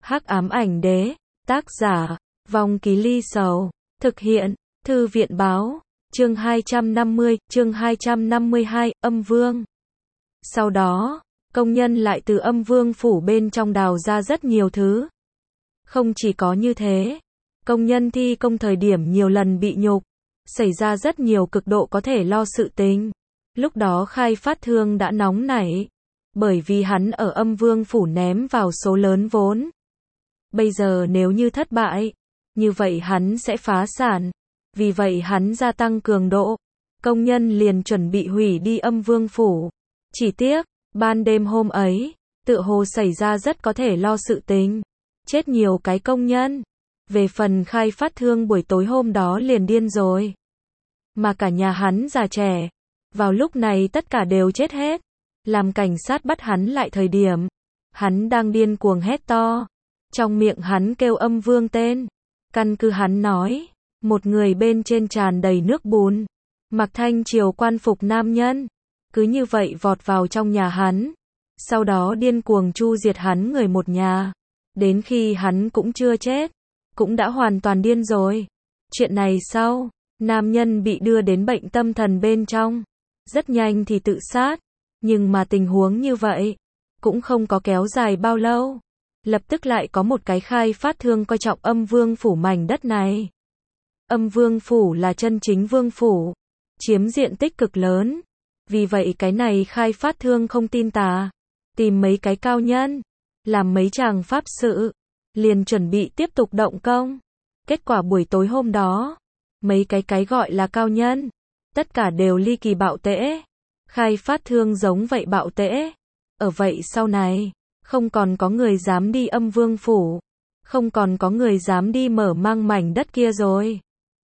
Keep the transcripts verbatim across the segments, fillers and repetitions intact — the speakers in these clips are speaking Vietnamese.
Hắc ám ảnh đế, tác giả, Vong Ký Ly Sầu, thực hiện, Thư viện báo, chương hai trăm năm mươi, chương hai trăm năm mươi hai, âm vương. Sau đó, công nhân lại từ âm vương phủ bên trong đào ra rất nhiều thứ. Không chỉ có như thế, công nhân thi công thời điểm nhiều lần bị nhục, xảy ra rất nhiều cực độ có thể lo sự tình. Lúc đó Khai Phát Thương đã nóng nảy, bởi vì hắn ở âm vương phủ ném vào số lớn vốn. Bây giờ nếu như thất bại, như vậy hắn sẽ phá sản. Vì vậy hắn gia tăng cường độ, công nhân liền chuẩn bị hủy đi âm vương phủ. Chỉ tiếc, ban đêm hôm ấy, tựa hồ xảy ra rất có thể lo sự tình, chết nhiều cái công nhân. Về phần Khai Phát Thương buổi tối hôm đó liền điên rồi. Mà cả nhà hắn già trẻ, vào lúc này tất cả đều chết hết. Làm cảnh sát bắt hắn lại thời điểm, hắn đang điên cuồng hét to. Trong miệng hắn kêu âm vương tên. Căn cứ hắn nói, một người bên trên tràn đầy nước bùn, mặc thanh triều quan phục nam nhân, cứ như vậy vọt vào trong nhà hắn, sau đó điên cuồng chu diệt hắn người một nhà, đến khi hắn cũng chưa chết, cũng đã hoàn toàn điên rồi. Chuyện này sau, nam nhân bị đưa đến bệnh tâm thần bên trong, rất nhanh thì tự sát, nhưng mà tình huống như vậy, cũng không có kéo dài bao lâu. Lập tức lại có một cái Khai Phát Thương coi trọng âm vương phủ mảnh đất này. Âm vương phủ là chân chính vương phủ, chiếm diện tích cực lớn. Vì vậy cái này Khai Phát Thương không tin tà, tìm mấy cái cao nhân, làm mấy chàng pháp sự, liền chuẩn bị tiếp tục động công. Kết quả buổi tối hôm đó, mấy cái cái gọi là cao nhân, tất cả đều ly kỳ bạo tễ. Khai Phát Thương giống vậy bạo tễ. Ở vậy sau này, không còn có người dám đi âm vương phủ, không còn có người dám đi mở mang mảnh đất kia rồi.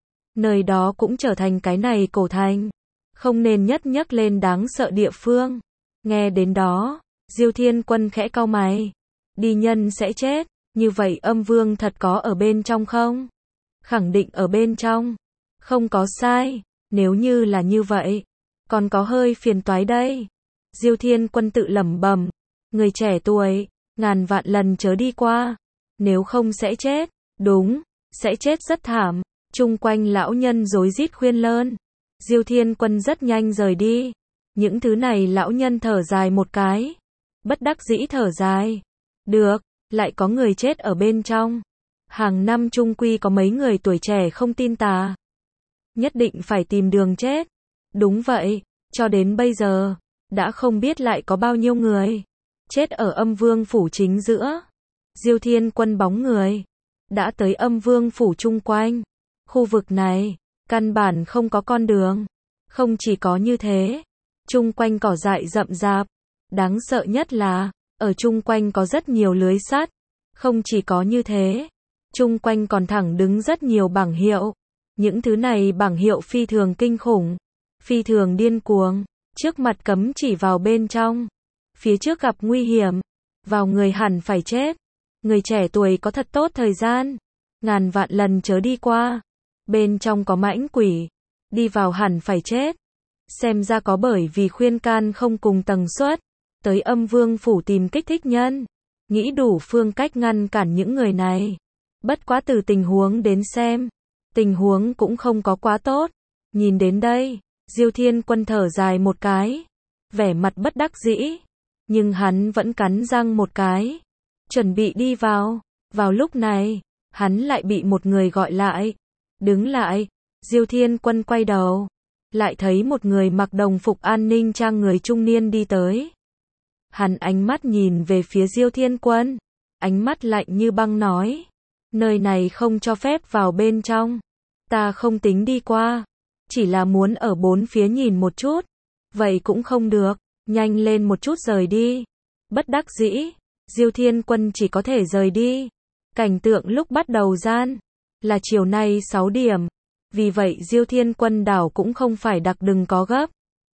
Nơi đó cũng trở thành cái này cổ thành, không nên nhất nhắc lên đáng sợ địa phương. Nghe đến đó, Diêu Thiên Quân khẽ cau mày. Đi nhân sẽ chết, như vậy âm vương thật có ở bên trong không? Khẳng định ở bên trong, không có sai, nếu như là như vậy, còn có hơi phiền toái đây. Diêu Thiên Quân tự lẩm bẩm. Người trẻ tuổi, ngàn vạn lần chớ đi qua, nếu không sẽ chết, đúng, sẽ chết rất thảm. Chung quanh lão nhân rối rít khuyên lơn. Diêu Thiên Quân rất nhanh rời đi. Những thứ này lão nhân thở dài một cái, bất đắc dĩ thở dài. Được, lại có người chết ở bên trong. Hàng năm chung quy có mấy người tuổi trẻ không tin tà, nhất định phải tìm đường chết. Đúng vậy, cho đến bây giờ, đã không biết lại có bao nhiêu người chết ở âm vương phủ chính giữa. Diêu Thiên Quân bóng người đã tới âm vương phủ chung quanh. Khu vực này, căn bản không có con đường. Không chỉ có như thế, chung quanh cỏ dại rậm rạp. Đáng sợ nhất là, ở chung quanh có rất nhiều lưới sắt. Không chỉ có như thế, chung quanh còn thẳng đứng rất nhiều bảng hiệu. Những thứ này bảng hiệu phi thường kinh khủng, phi thường điên cuồng. Trước mặt cấm chỉ vào bên trong, phía trước gặp nguy hiểm, vào người hẳn phải chết. Người trẻ tuổi có thật tốt thời gian, ngàn vạn lần chớ đi qua. Bên trong có mãnh quỷ, đi vào hẳn phải chết. Xem ra có bởi vì khuyên can không cùng tần suất, tới âm vương phủ tìm kích thích nhân, nghĩ đủ phương cách ngăn cản những người này. Bất quá từ tình huống đến xem, tình huống cũng không có quá tốt. Nhìn đến đây, Diêu Thiên Quân thở dài một cái, vẻ mặt bất đắc dĩ, nhưng hắn vẫn cắn răng một cái, chuẩn bị đi vào. Vào lúc này, hắn lại bị một người gọi lại. Đứng lại. Diêu Thiên Quân quay đầu, lại thấy một người mặc đồng phục an ninh trang người trung niên đi tới. Hắn ánh mắt nhìn về phía Diêu Thiên Quân, ánh mắt lạnh như băng nói, nơi này không cho phép vào bên trong, ta không tính đi qua, chỉ là muốn ở bốn phía nhìn một chút. Vậy cũng không được, nhanh lên một chút rời đi. Bất đắc dĩ, Diêu Thiên Quân chỉ có thể rời đi. Cảnh tượng lúc bắt đầu gian là chiều nay sáu điểm. Vì vậy Diêu Thiên Quân đảo cũng không phải đặc đừng có gấp.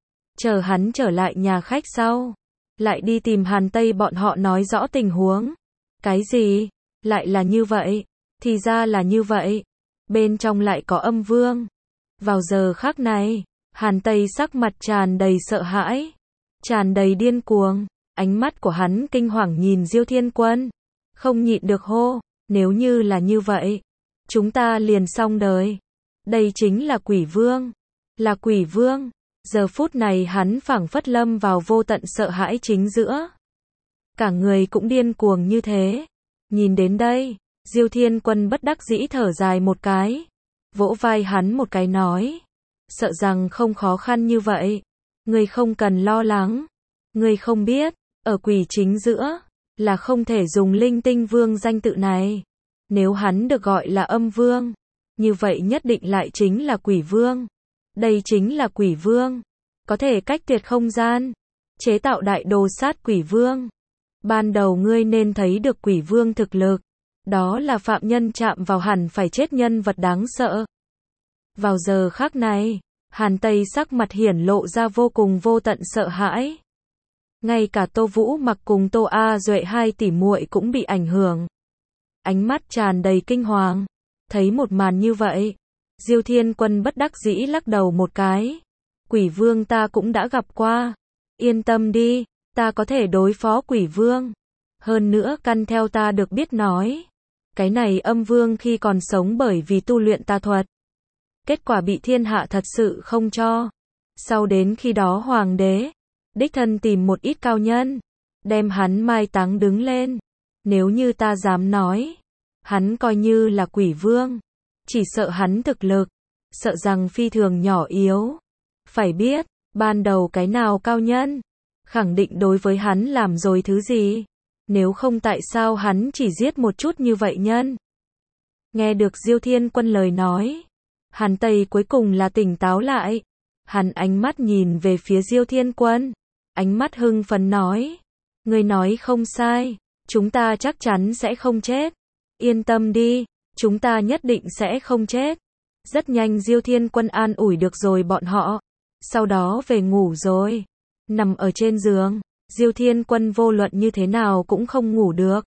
Chờ hắn trở lại nhà khách sau, lại đi tìm Hàn Tây bọn họ nói rõ tình huống. Cái gì? Lại là như vậy? Thì ra là như vậy. Bên trong lại có âm vương. Vào giờ khắc này, Hàn Tây sắc mặt tràn đầy sợ hãi, tràn đầy điên cuồng. Ánh mắt của hắn kinh hoàng nhìn Diêu Thiên Quân. không nhịn được hô, nếu như là như vậy, chúng ta liền xong đời. Đây chính là quỷ vương, là quỷ vương. Giờ phút này hắn phảng phất lâm vào vô tận sợ hãi chính giữa. Cả người cũng điên cuồng như thế. Nhìn đến đây, Diêu Thiên Quân bất đắc dĩ thở dài một cái, vỗ vai hắn một cái nói, sợ rằng không khó khăn như vậy, ngươi không cần lo lắng, ngươi không biết, ở quỷ chính giữa, là không thể dùng linh tinh vương danh tự này, nếu hắn được gọi là âm vương, như vậy nhất định lại chính là quỷ vương, đây chính là quỷ vương, có thể cách tuyệt không gian, chế tạo đại đồ sát quỷ vương. Ban đầu ngươi nên thấy được quỷ vương thực lực, đó là phạm nhân chạm vào hẳn phải chết nhân vật đáng sợ. Vào giờ khắc này, Hàn Tây sắc mặt hiển lộ ra vô cùng vô tận sợ hãi. Ngay cả Tô Vũ Mặc cùng Tô A Duệ hai tỷ muội cũng bị ảnh hưởng. Ánh mắt tràn đầy kinh hoàng, thấy một màn như vậy, Diêu Thiên Quân bất đắc dĩ lắc đầu một cái. Quỷ vương ta cũng đã gặp qua, yên tâm đi, ta có thể đối phó quỷ vương. Hơn nữa căn theo ta được biết nói, cái này âm vương khi còn sống bởi vì tu luyện tà thuật, kết quả bị thiên hạ thật sự không cho. Sau đến khi đó hoàng đế, đích thân tìm một ít cao nhân, đem hắn mai táng đứng lên. Nếu như ta dám nói, hắn coi như là quỷ vương, chỉ sợ hắn thực lực, sợ rằng phi thường nhỏ yếu. Phải biết, ban đầu cái nào cao nhân, khẳng định đối với hắn làm rồi thứ gì, nếu không tại sao hắn chỉ giết một chút như vậy nhân. Nghe được Diêu Thiên Quân lời nói, Hàn Tây cuối cùng là tỉnh táo lại, hắn ánh mắt nhìn về phía Diêu Thiên Quân, ánh mắt hưng phấn nói, ngươi nói không sai, chúng ta chắc chắn sẽ không chết, yên tâm đi, chúng ta nhất định sẽ không chết. Rất nhanh Diêu Thiên Quân an ủi được rồi bọn họ, sau đó về ngủ rồi. Nằm ở trên giường, Diêu Thiên Quân vô luận như thế nào cũng không ngủ được.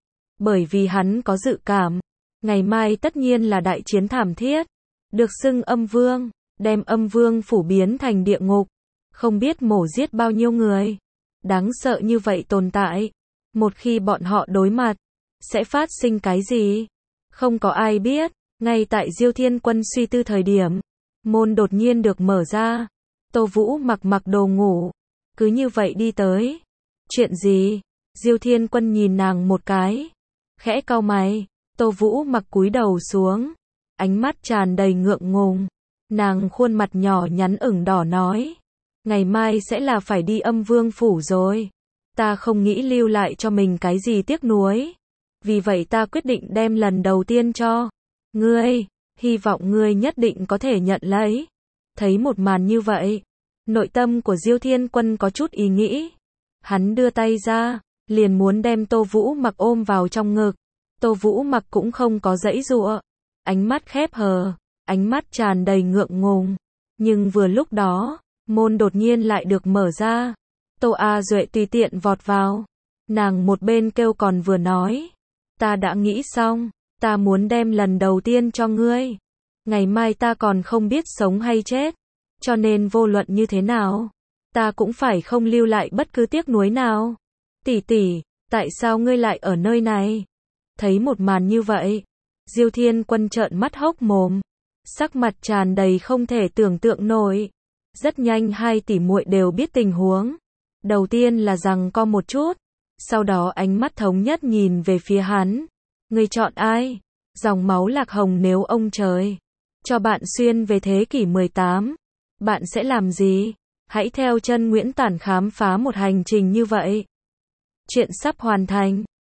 Bởi vì hắn có dự cảm, ngày mai tất nhiên là đại chiến thảm thiết, được xưng âm vương, đem âm vương phủ biến thành địa ngục, không biết mổ giết bao nhiêu người. Đáng sợ như vậy tồn tại, một khi bọn họ đối mặt, sẽ phát sinh cái gì? Không có ai biết, ngay tại Diêu Thiên Quân suy tư thời điểm, môn đột nhiên được mở ra, Tô Vũ Mặc mặc đồ ngủ, cứ như vậy đi tới. Chuyện gì? Diêu Thiên Quân nhìn nàng một cái, khẽ cau mày. Tô Vũ Mặc cúi đầu xuống, ánh mắt tràn đầy ngượng ngùng. Nàng khuôn mặt nhỏ nhắn ửng đỏ nói, ngày mai sẽ là phải đi âm vương phủ rồi. Ta không nghĩ lưu lại cho mình cái gì tiếc nuối. Vì vậy ta quyết định đem lần đầu tiên cho ngươi, hy vọng ngươi nhất định có thể nhận lấy. Thấy một màn như vậy, nội tâm của Diêu Thiên Quân có chút ý nghĩ. Hắn đưa tay ra, liền muốn đem Tô Vũ Mặc ôm vào trong ngực. Tô Vũ Mặc cũng không có giãy giụa, ánh mắt khép hờ, ánh mắt tràn đầy ngượng ngùng. Nhưng vừa lúc đó, môn đột nhiên lại được mở ra. Tô A Duệ tùy tiện vọt vào. Nàng một bên kêu còn vừa nói, ta đã nghĩ xong, ta muốn đem lần đầu tiên cho ngươi. Ngày mai ta còn không biết sống hay chết, cho nên vô luận như thế nào, ta cũng phải không lưu lại bất cứ tiếc nuối nào. Tỷ tỷ, tại sao ngươi lại ở nơi này? Thấy một màn như vậy, Diêu Thiên Quân trợn mắt hốc mồm, sắc mặt tràn đầy không thể tưởng tượng nổi. Rất nhanh hai tỷ muội đều biết tình huống. Đầu tiên là giằng co một chút, sau đó ánh mắt thống nhất nhìn về phía hắn. Ngươi chọn ai? Dòng máu Lạc Hồng nếu ông trời cho bạn xuyên về thế kỷ mười tám, bạn sẽ làm gì? Hãy theo chân Nguyễn Tản khám phá một hành trình như vậy. Chuyện sắp hoàn thành.